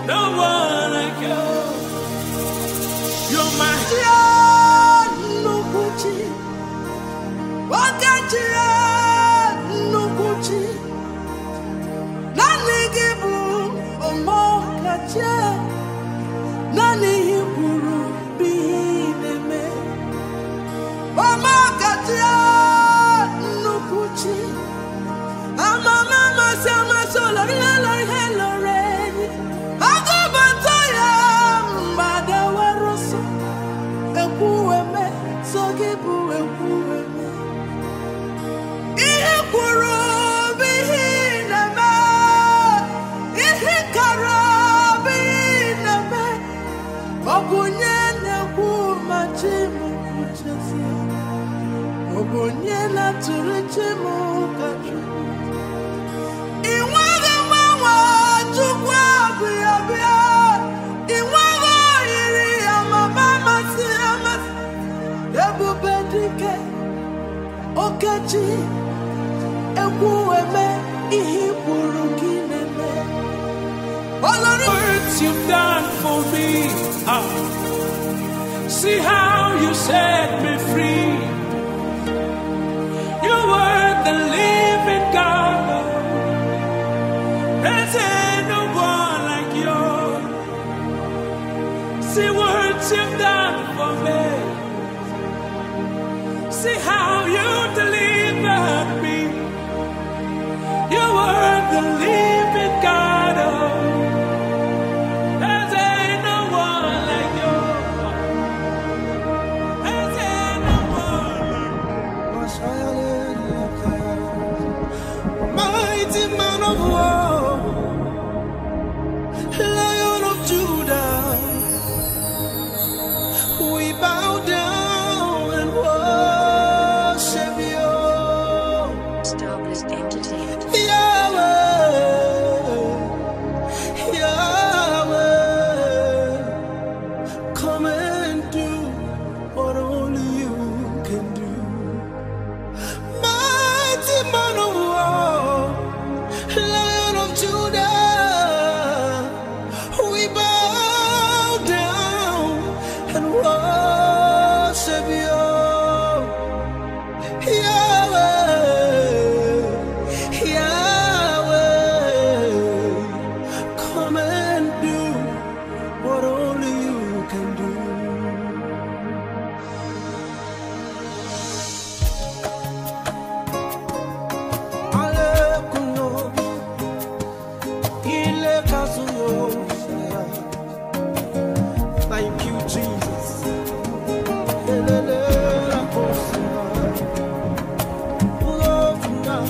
No one like you. You're my Nukuchi. Wakachia Nukuchi. Nani gibu omokachia. Nani hiburu bineme. Omokachia Nukuchi. Amama sama solo la hello reni. Agobantaya mbada waroso. Ekuweme sogibu ekuweme. Ihe kwuru bihineme. Ihe kara bihineme. Obunye nekwu machimu kuchesi. Obunye na turichimu kachu. Iwaga mama chukwa bia. Iwaga iri amama masi amasi. Ebubedike okechi ekuweme ihe kwuru gị na-eme. words you've done for me. See how you set me free. You were the living God. There's no one like you. See words you've done for me. See how you delivered me. You were the living God. There's no one like you. There's no one like you. Mighty man of war, Lion of Judah, we bow down and worship you. Starburst Entertainment. Yahweh, Yahweh, come and do what only you can do. Mighty man of war, Lion of Judah, we bow down and worship you. Yahweh, Yahweh, come and do what only you can do. Alekuno, ile kazuyo. Thank you, Jesus. Elele rakosima. Love now.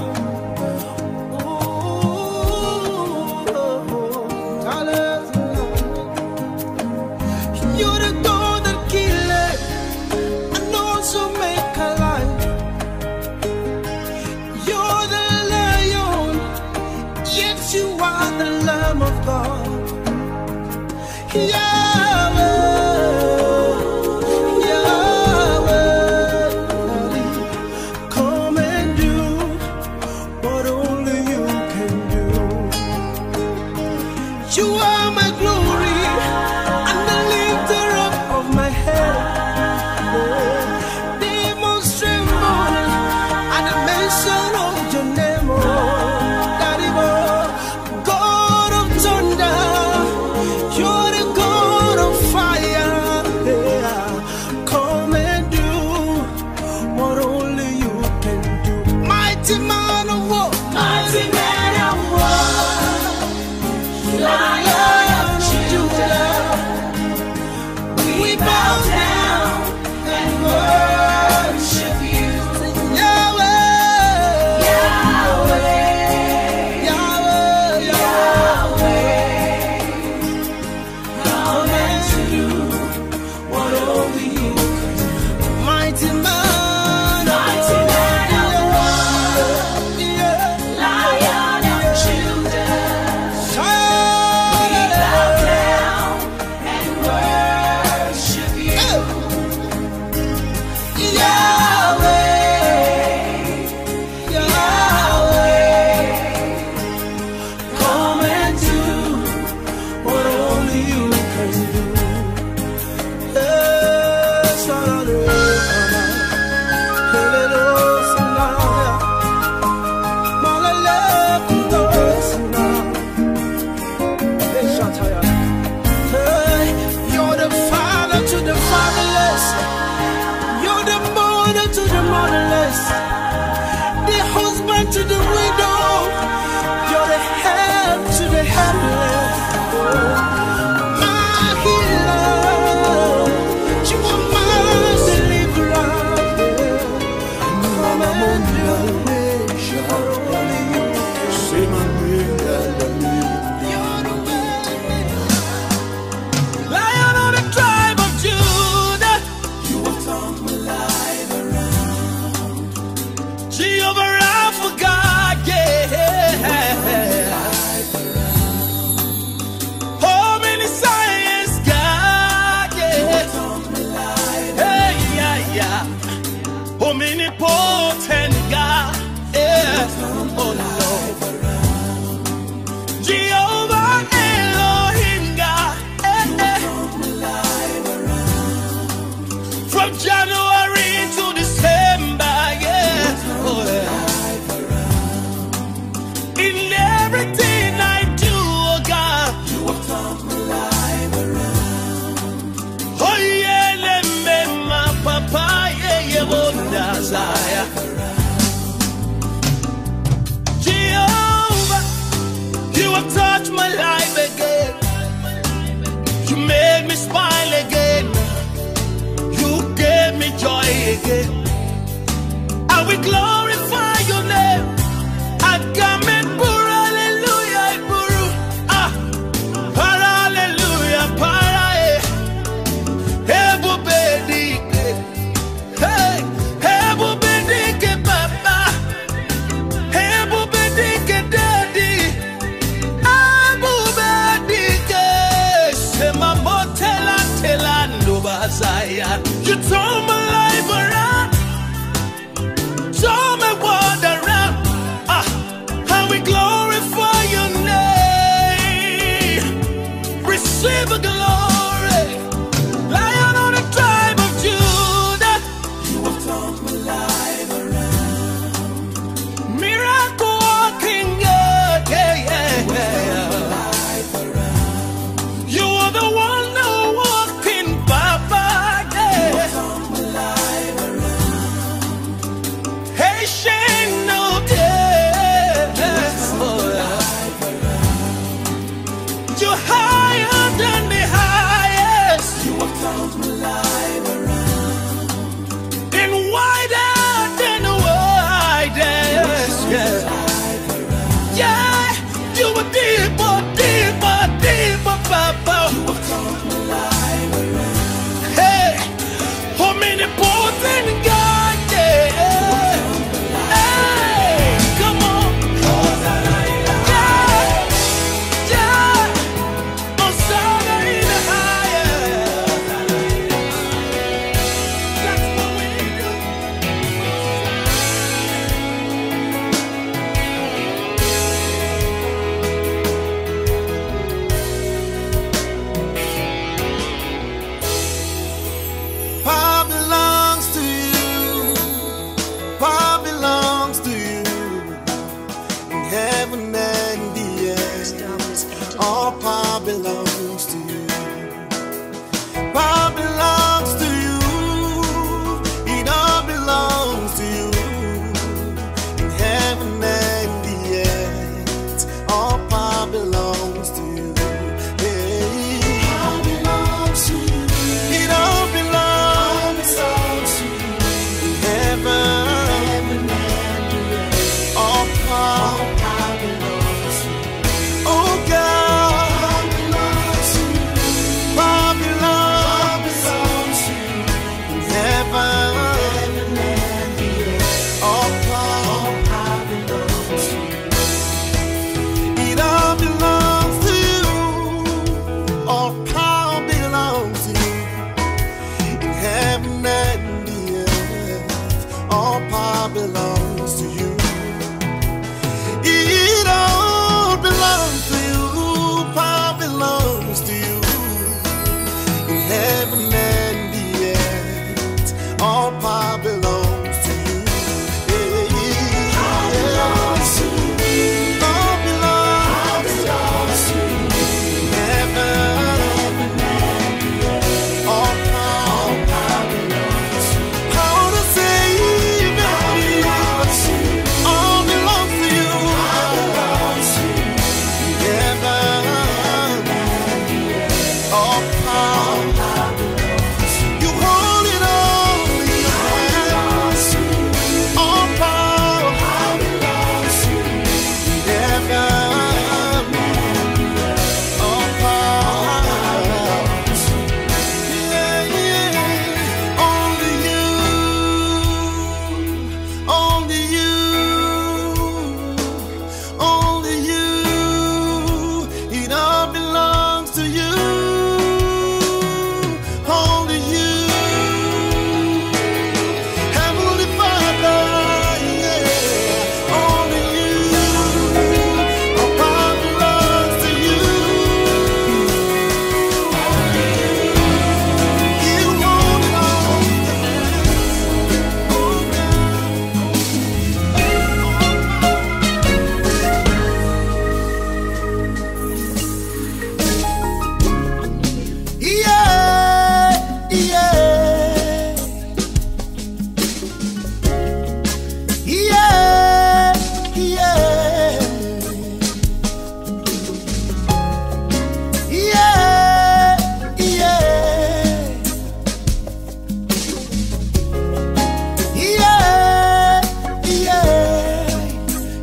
Ooh, hallelujah. You're the God that killeth and also make alive. You're the lion, yet you are the Lamb of God. Yahweh, Yahweh, come and do what only you can do. You are my glory and the lifter up of my head. Demons tremble at the mention of your name, oh, Daddy, oh, God of thunder, you're the God of fire. the widow. You're the help to the helpless. My healer, you are my deliverer. From a nation, say my name and the Lion of the tribe of Judah, you have turned my life around. Jehovah Rapha God, yeah. Oh, many science God, yeah. Hey, yeah, yeah. Omnipotent God, yeah. Oh, Lord. Jehovah Elohim God, from January to December, yeah. Oh, yeah. In everything I do, oh God, You have turned my life around. oh yeah, let me my papa, yeah, yeah, oh, Nazaya. Jehovah, you have touched my life again. You made me smile again. You gave me joy again. I will glorify your name. I come and pour hallelujah, buru. Ah, para hallelujah, para Hebu bedike, hey, hebu bedike, papa. Hebu bedike, daddy. Hebu bedike, sema motela telando bazaya. You turn my life around.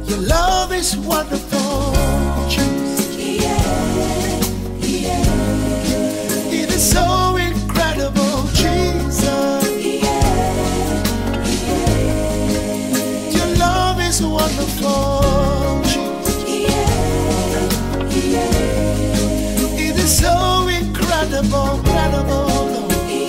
Your love is wonderful, Jesus. It is so incredible, Jesus. Your love is wonderful, Jesus. It is so incredible, incredible, Lord.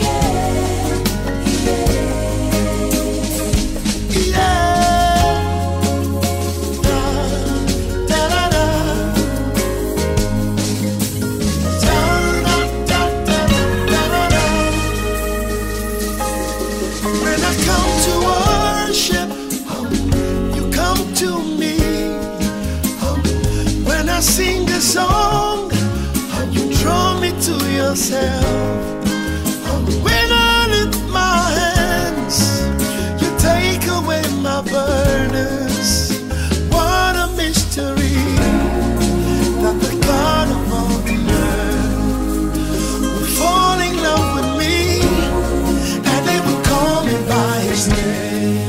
Sing a song, you draw me to yourself. When I lift my hands, you take away my burdens. What a mystery that the God of all the earth will fall in love with me, and they will call me by his name.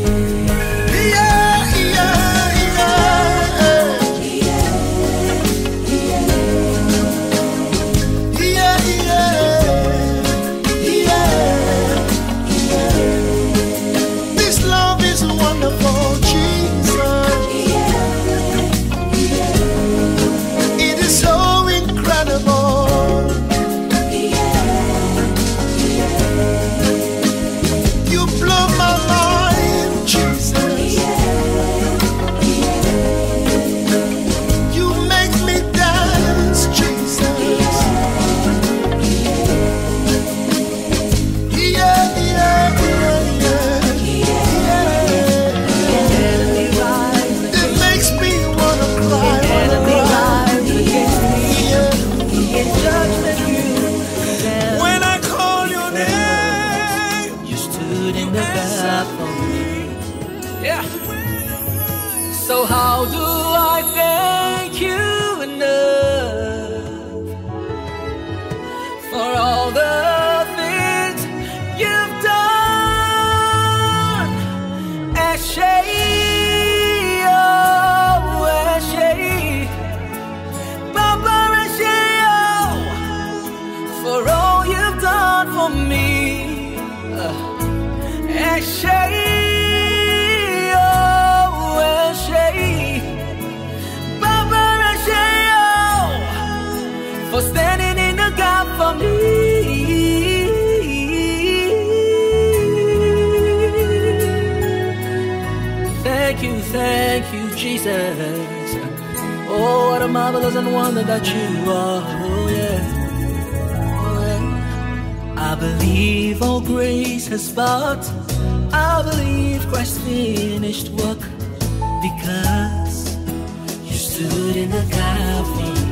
So how do I thank you enough for all the things you've done? Ashay, oh, Ashay, Papa Ashay, oh, for all you've done for me. Ashay. For standing in the gap for me. Thank you, Jesus. Oh, what a marvelous and wonder that you are. Oh, yeah. Oh, yeah. I believe all grace has brought. I believe Christ finished work, because you stood in the gap for me.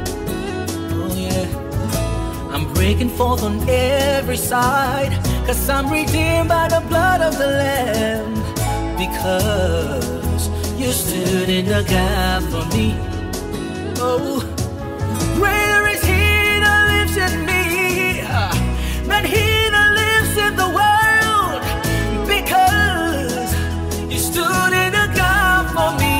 I'm breaking forth on every side, 'cause I'm redeemed by the blood of the Lamb, because you stood in the gap for me. Oh, greater is he that lives in me than he that lives in the world, because you stood in the gap for me.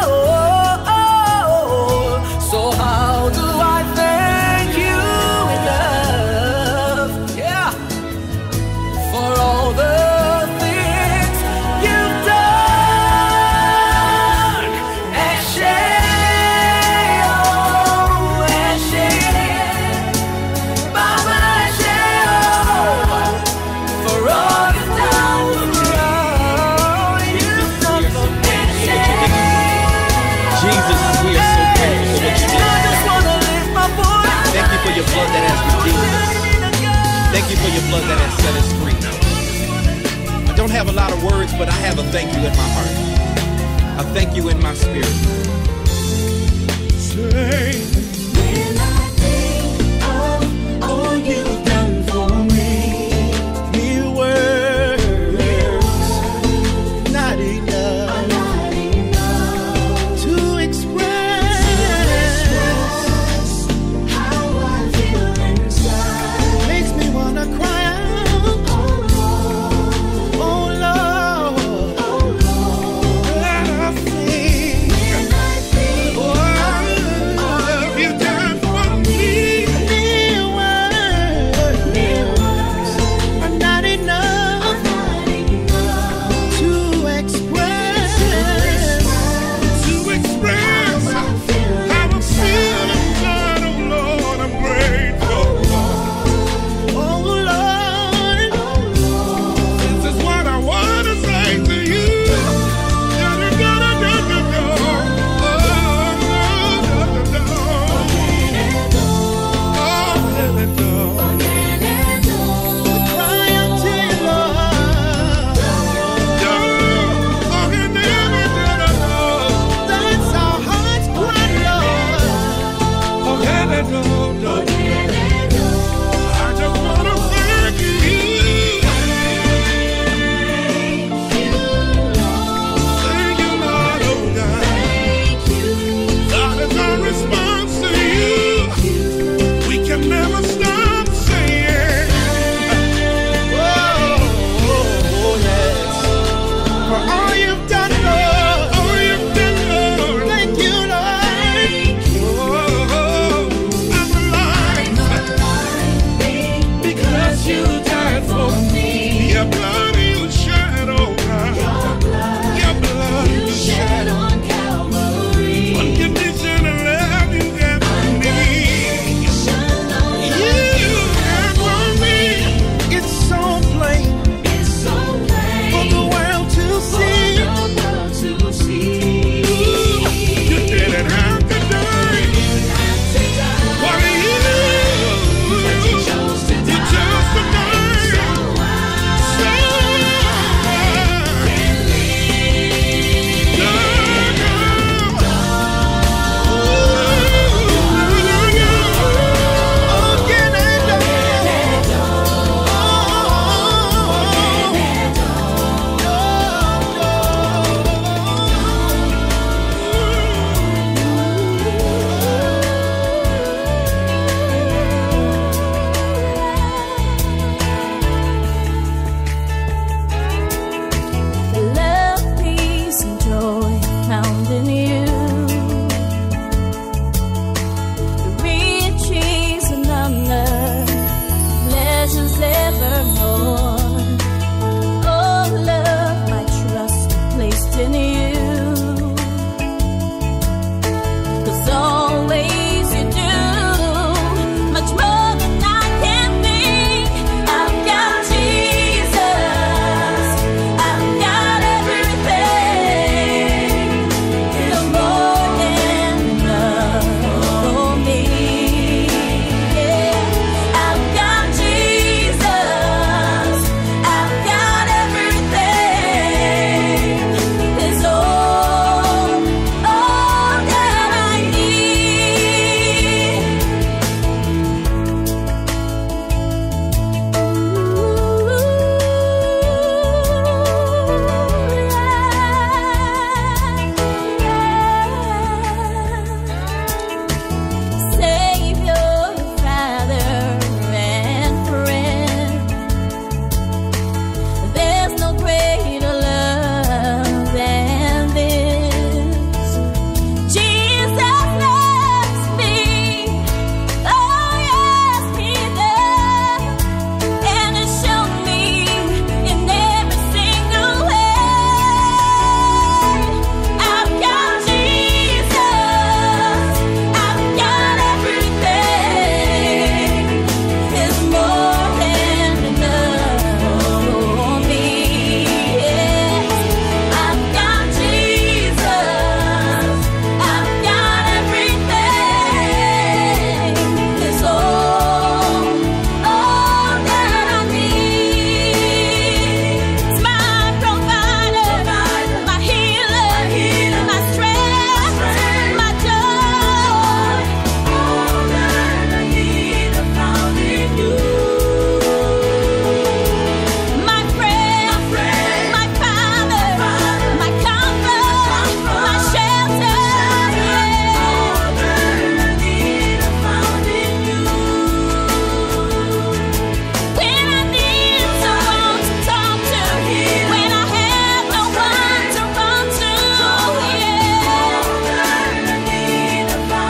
So how do I thank you enough, yeah, for all the things you've done? Ashay, oh, Ashay, Baba Ashay, oh, for all you've done for me. Jesus, we are so grateful for what you did. Thank you for your blood that has redeemed us. Thank you for your blood that has set us free. I don't have a lot of words, but I have a thank you in my heart. I thank you in my spirit. When I think of all you've done for me, mere words not enough to express how I feel inside. Makes me wanna cry out, oh Lord, I think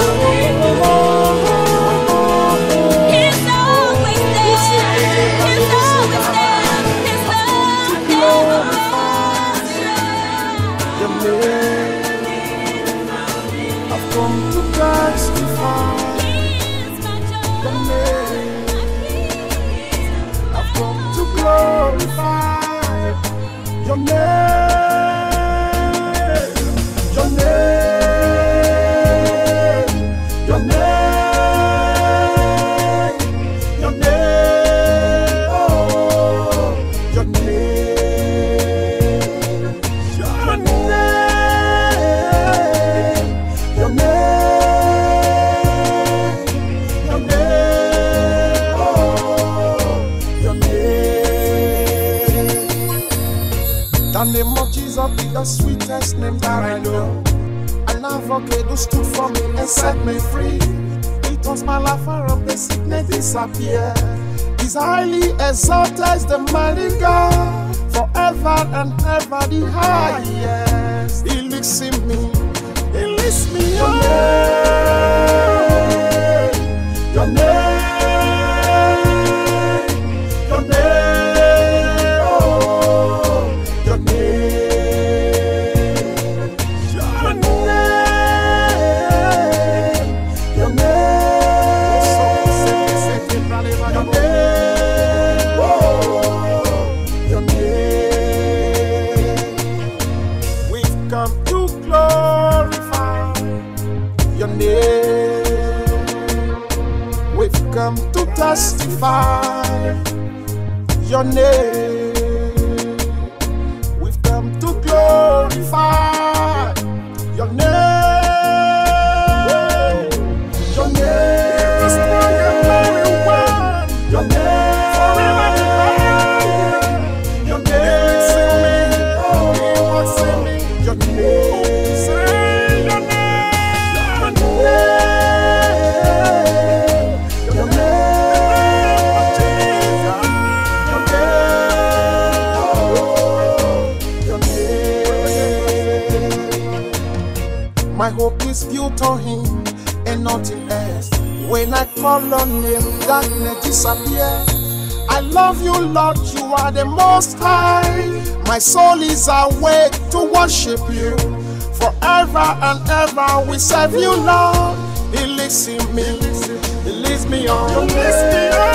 He's always there. He's always there. His love never fails. I've come to testify. He's my joy. I've come to glorify your name, your name, your name, your name, oh, your name, your name, your name, your name, oh, your name. The name of Jesus be the sweetest name that I know. An advocate who stood for me and set me free. He turns my life around, the sickness disappear. He's highly exalted as the mighty God, forever and ever the highest. He looks in me, he lifts me up. Your name, your name, oh, your name, your name, your name, oh, your name. We've come to glorify your name. We've come to testify your name. We've come to glorify your name. Your name is strong and very well. Your name forever divine. Your name is in me. Oh, what's in me? Your name. Say your name. Your name. Your name of Jesus. Your name. Oh, your name. My hope is built on Him and nothing else. When I call on Him, darkness disappears. I love you, Lord, you are the most high. My soul is awake to worship you. Forever and ever we serve you, Lord. He lives in me, He leads me on. You lift me up.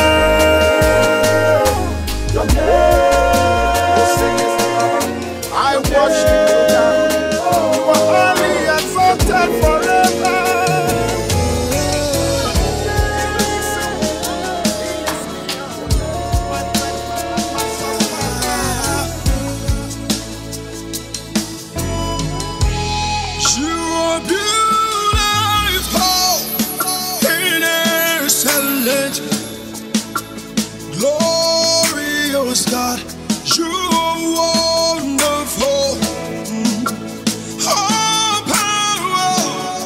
Your name, I worship you now. You are highly exalted forever. You are beautiful and excellent, glorious God. You are wonderful. All power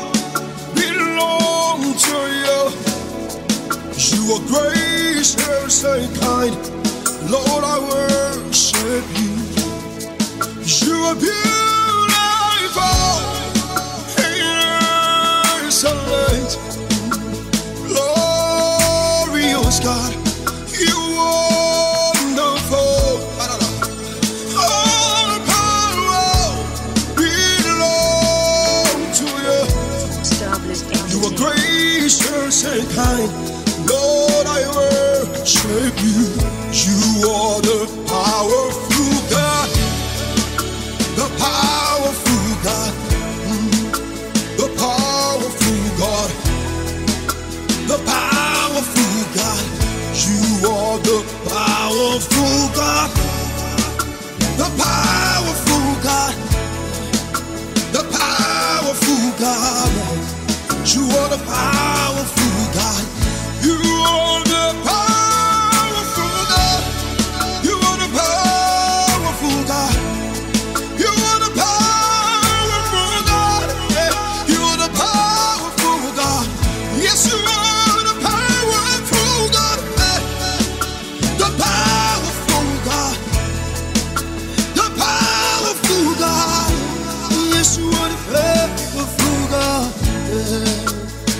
belongs to you. You are gracious and kind. Lord, I worship you. You are beautiful, excellent, glorious God. You are wonderful. All power belongs to you. Established You are entity. gracious and kind. Lord, I worship you. You are the powerful God. The powerful God. The powerful God. The powerful God. You are the powerful God. The powerful God. The powerful God. You are the powerful God. You are the powerful God. You are the powerful God. You are the powerful God. Yeah. You are the powerful God. Yes, you are the powerful God. Yeah. The powerful God. The powerful God. Yes, you are the powerful God. Yeah.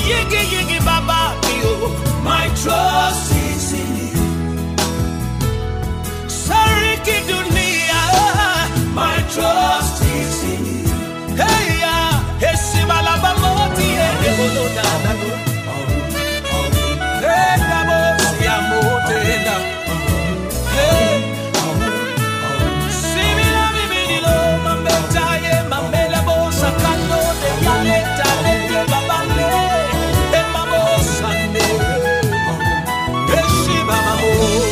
Yigi yigi baba yo. My trust is in you. Sariki dunia. My trust is in you. Hey ya, esibala bamoti eboloda nago. Hey nabo ya motenda. Hey. Simila bibilo mambeta ye mambela bosa kando de galeta de babale. Hey mamo sande. Hey shiba mamo.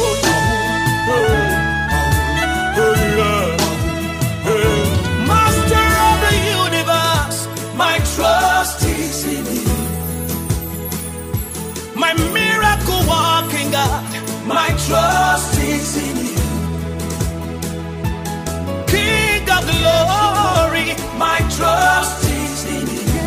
Master of the universe, my trust is in you. My miracle walking God, my trust is in you. King of glory, my trust is in you.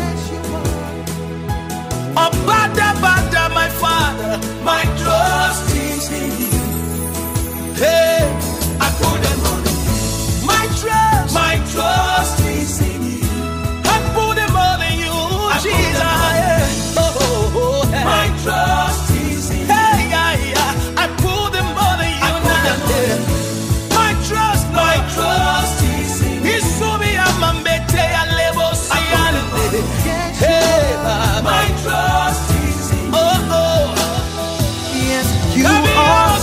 Oh, Bada, Bada, my Father, my trust is in you. Hey, I put them on you. My trust is in you. I put them all in you, Jesus. Oh, hey. My trust is in you. Hey, yeah. I put them all in you now. My trust is in you. Isubi amambete alebo siale. Hey, my trust is in you. Oh, Yes, you are.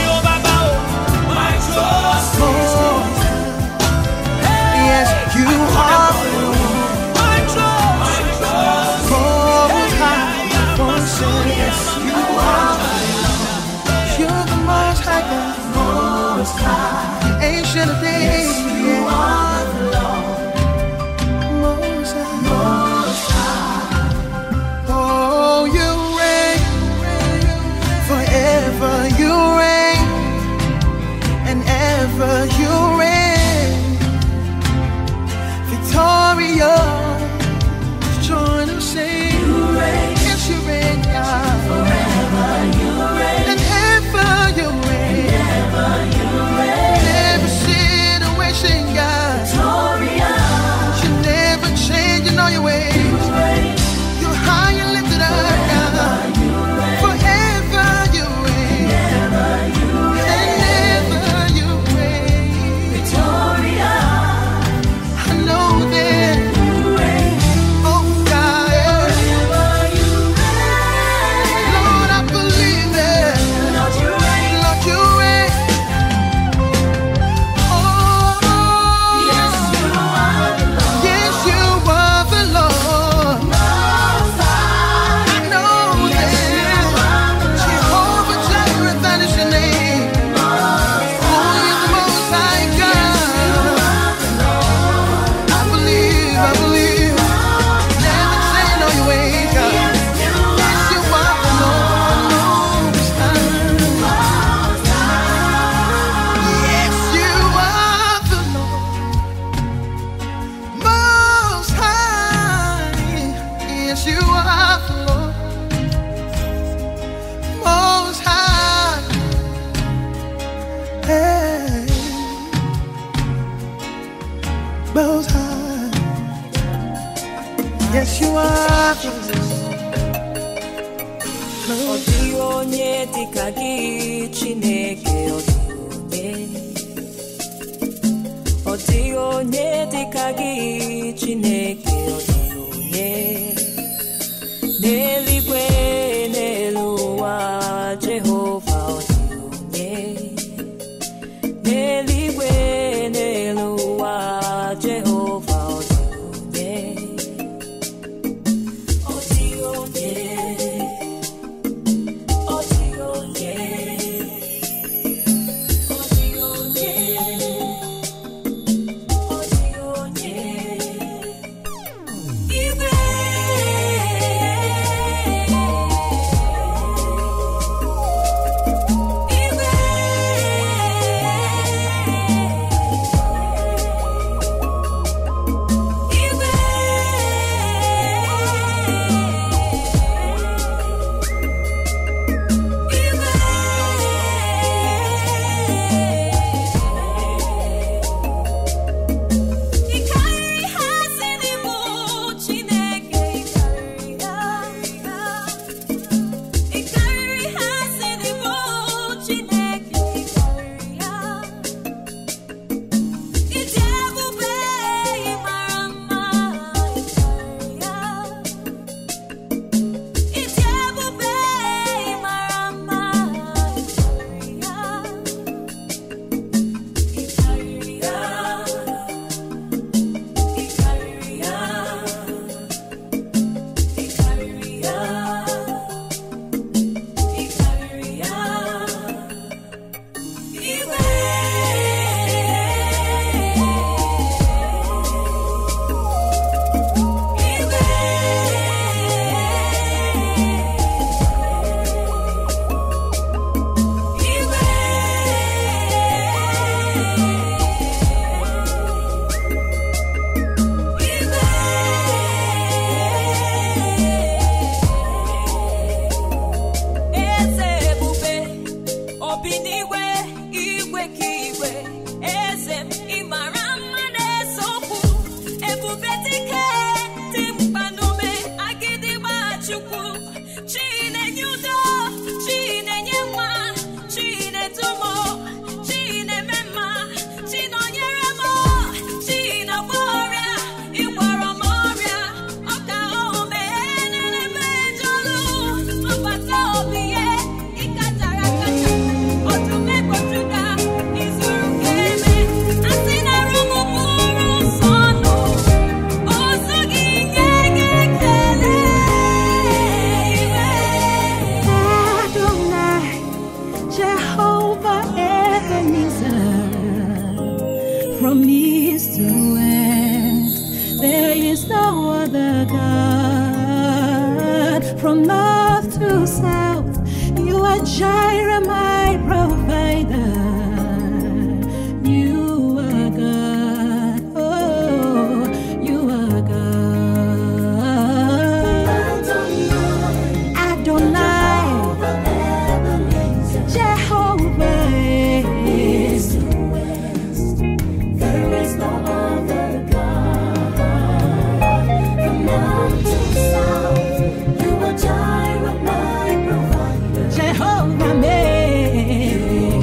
My trust is in you. Yes, you are. My trust. Most high. Yes, you are. You're the most high God. Most high. Ancient of days. You are the Lord. Most high. Most high. Oh, you reign. Forever you reign. And ever you reign. Victorious, join and sing. You reign. Yes, you reign, God. Forever you reign. And ever you reign. And ever you reign. Never situation, God. Victorious. You never change in all your ways. You reign. You're high and lifted up, God. Forever you reign. Never you reign. And never you reign. Victorious. I know that. You reign. Oh God. Forever you reign. Lord, I believe it. Lord, you reign. Lord, you reign. Oh. Yes, you are the Lord. Yes, you are the Lord. Most high. I know that. Jehovah Jireh, that is your name. Holy the Most High God. I believe. Never change all your ways, God. Yes, you are the Lord Most High. Yes, you are the Lord Most High. Yes, you are the Lord Most High. Hey, Most High. Yes, you are. Onye dịka gị Chineke ọ dịghị onye dịka gị Chineke ọ dịghị onye n'eluigwe n'elu ụwa Jehova ọ dịghị onye n'eluigwe n'elu ụwa Jehova ọ dịghị onye From east to west, there is no other God. From north to south, you are Jireh, my provider. You are God, oh, you are God. Adonai, Jehovah is. There is no other God. From north to south, you are Jireh, my provider. Jehovah made.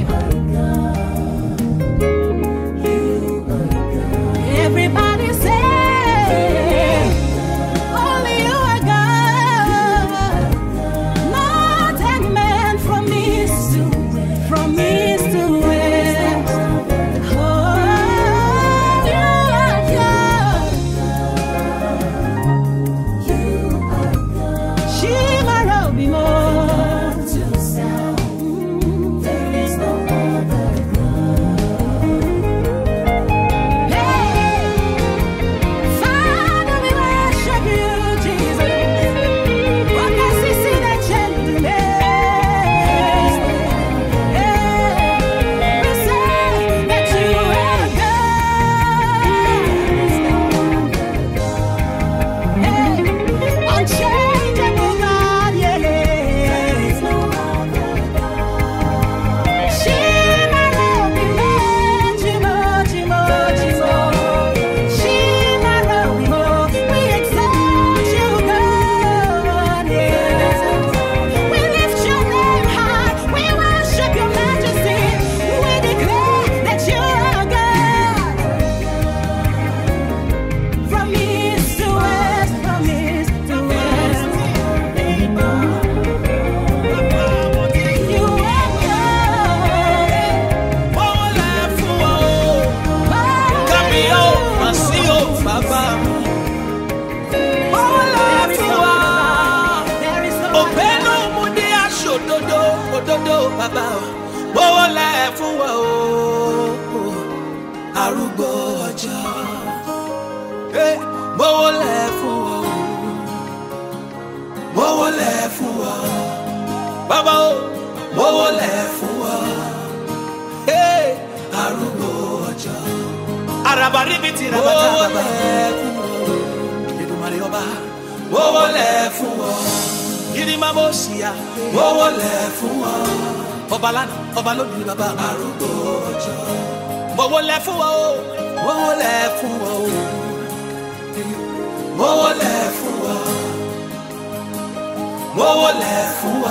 You are God. Everybody say, only you are God. Not a man from east to west. Oh, you are God. Shima Robimo. To south, there is no other God. Hey, Father, we worship you, Jesus. What can we see that gentleman? We say that you are God. Hey, unchangeable God, yeah. Shima Robimo, Jimo, Jimo, Jimo. Shima Robimo, we exalt you, God, yeah. We lift your name high, we worship your majesty. We declare that you are God. From east to west, from east to west. You are Arúgbó ọjọ́, mọ́wọ́lẹ̀ fún ọ, mọ́wọ́lẹ̀ fún ọ, bàbá o, mọ́wọ́lẹ̀ fún ọ, arúgbó ọjọ́, arabaribiti rabata bàbá, Èdùmàrè ọba, mọ́wọ́lẹ̀ fún ọ, Yirimamosia, mọ́wọ́lẹ̀ fún ọ, ọba lánàá, ọba lónìí bàbá, arúgbó ọjọ́. Mọ́wọ́lẹ̀ fún wa o, mọ́wọ́lẹ̀ fún wa o, mọ́wọ́lẹ̀ fún wa, mọ́wọ́lẹ̀ fún wa,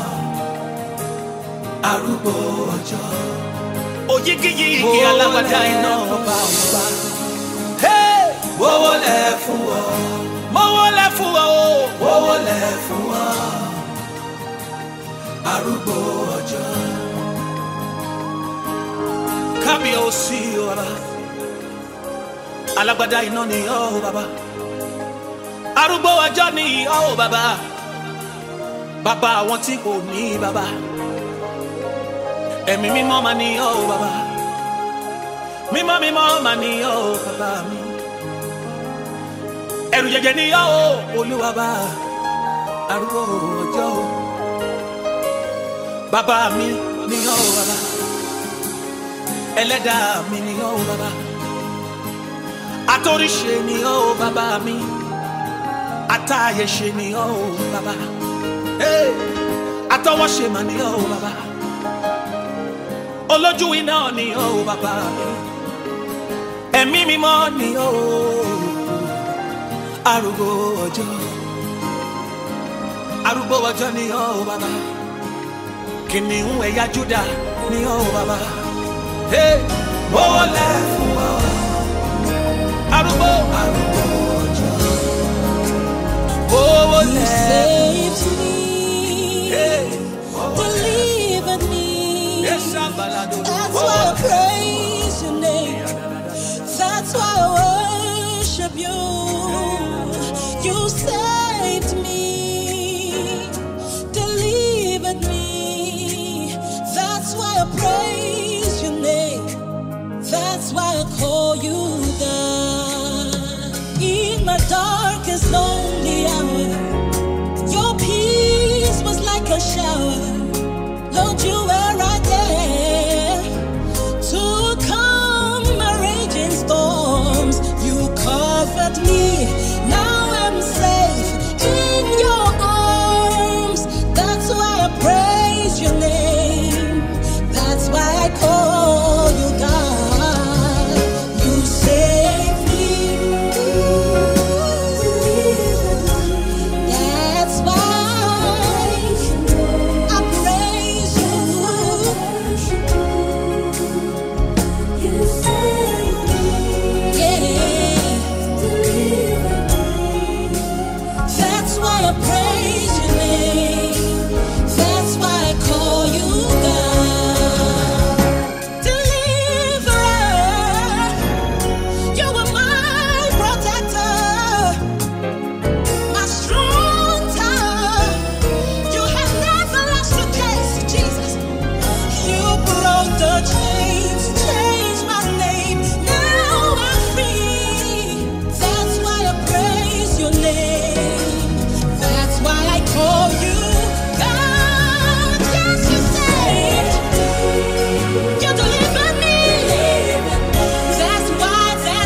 arúgbó ọjọ́. Òyígíyígí alágbádá iná ọba ọba. Mọ́wọ́lẹ̀ fún wa, mọ́wọ́lẹ̀ fún wa o, mọ́wọ́lẹ̀ fún wa, arúgbó ọjọ́. Kábíyèsí o bàbá, alágbádá iná ni ọ́ o bàbá, arúgbó ọjọ́ ni ọ́ o bàbá, bàbá àwọn tí kò ní bàbá, ẹ̀mí mímọ́ mà ni ọ́ o bàbá, mímọ́ mímọ́ mà ni ọ́ o bàbá mi, ẹ̀rù jẹ̀jẹ̀ ni ọ́ o Olúwa bá, arúgbó ọjọ́ o, bàbá mi ni ọ́ o bàbá. Ẹlẹ́dàá mi ni ọ́ o bàbá, atóríṣe ni ọ́ o bàbá mi, atáyẹ̀ṣe ni ọ́ o bàbá, atọwọ́ṣe mà ni ọ́ o bàbá, olójú iná ni ọ́ o bàbá mi, ẹ̀mí mímọ́ ni ọ́ o, arúgbó ọjọ́. arúgbó ọjọ́ ni ọ́ o bàbá, kìnìún ẹ̀yà Júdà ni ọ́ o bàbá. Mo wọlé fún ọ, arúgbó ọjọ́. Mo wọlé. You saved me, delivered me. That's why I praise your name. That's why I worship you. You saved me, delivered me. That's why I praise your name. That's why I call you God. In my darkest lonely hour, your peace was like a shower. Lord, you were right there to calm my raging storms. You covered me. Now I'm safe in your arms. That's why I praise your name. That's why I call you God. You saved me. That's why I praise you. You saved me, Yeah. That's why I praise your name. That's why I call you God. Deliverer, you were my protector, my strong tower. You have never lost your case, Jesus. You broke the chains, changed my name. Now I'm free. That's why I praise your name. That's why I call you God. Yes, you saved. You delivered me. That's why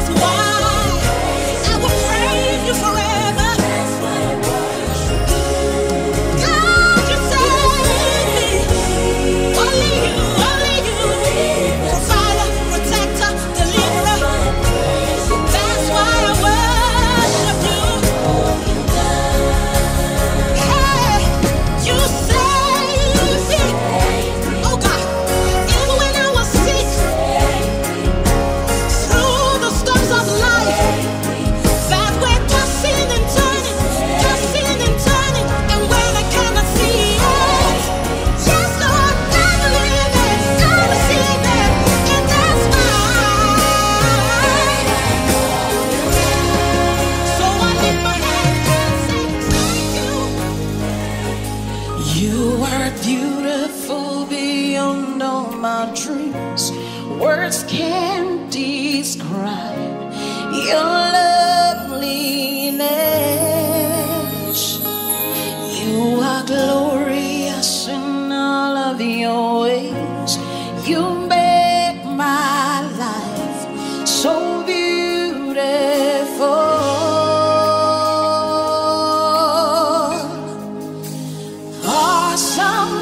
I will praise you forever. God, you saved me. Only you, provider, protector, deliverer. That's why I worship you. Hey, you saved me. Oh God, even when I was sick, through the storms of life, that we're tossing and turning, and when I cannot see it, yes Lord, I believe it, I receive it, and that's why. So I lift my hands and say thank you. You are beautiful beyond all my dreams. Words can't describe your loveliness. You are glorious in all of your ways. You make my life so beautiful. Awesome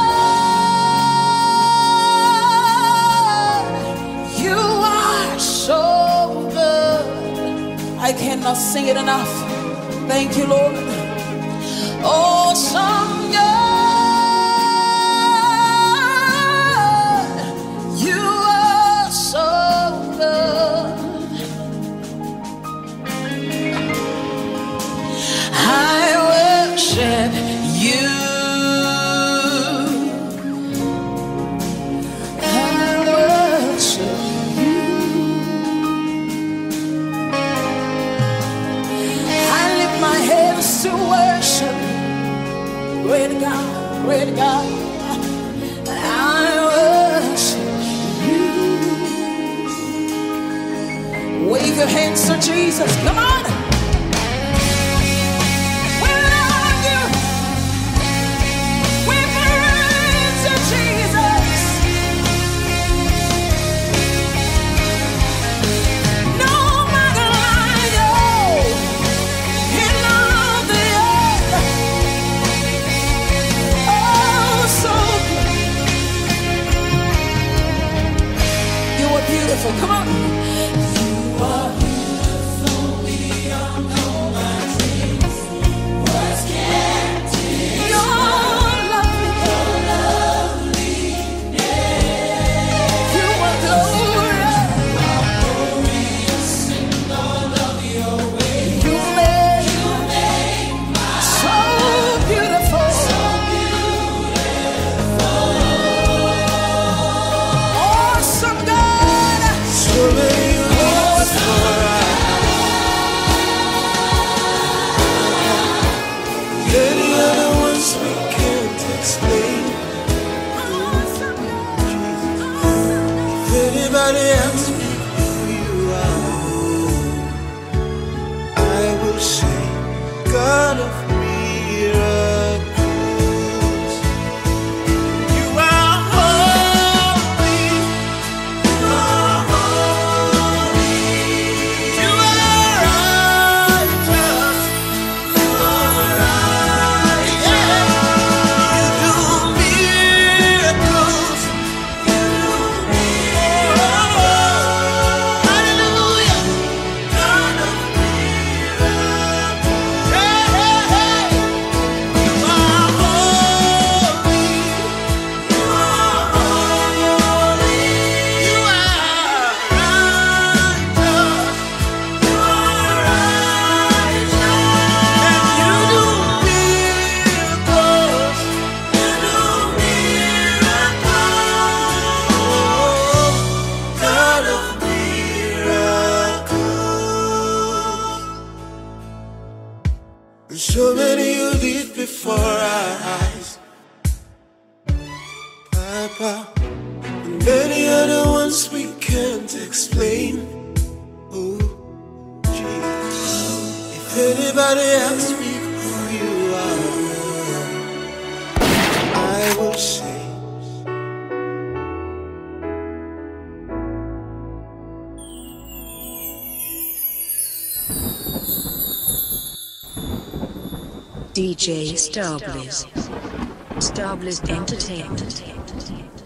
God, you are so good. I cannot sing it enough. Thank you, Lord. Awesome God, you are so good. I worship you. I worship you. I lift my hands to worship. Great God, great God. I worship you. Wave your hands to Jesus. Come on. We love you. We praise you, Jesus. No matter in all the earth. Oh, so good. You are beautiful. Come on. You are beautiful beyond all my dreams. Words can't eyes. Papa, and many other ones we can't explain. Ooh, Jesus. If anybody asks me who you are, I will say DJ Starbliss. Starbliss Entertainment.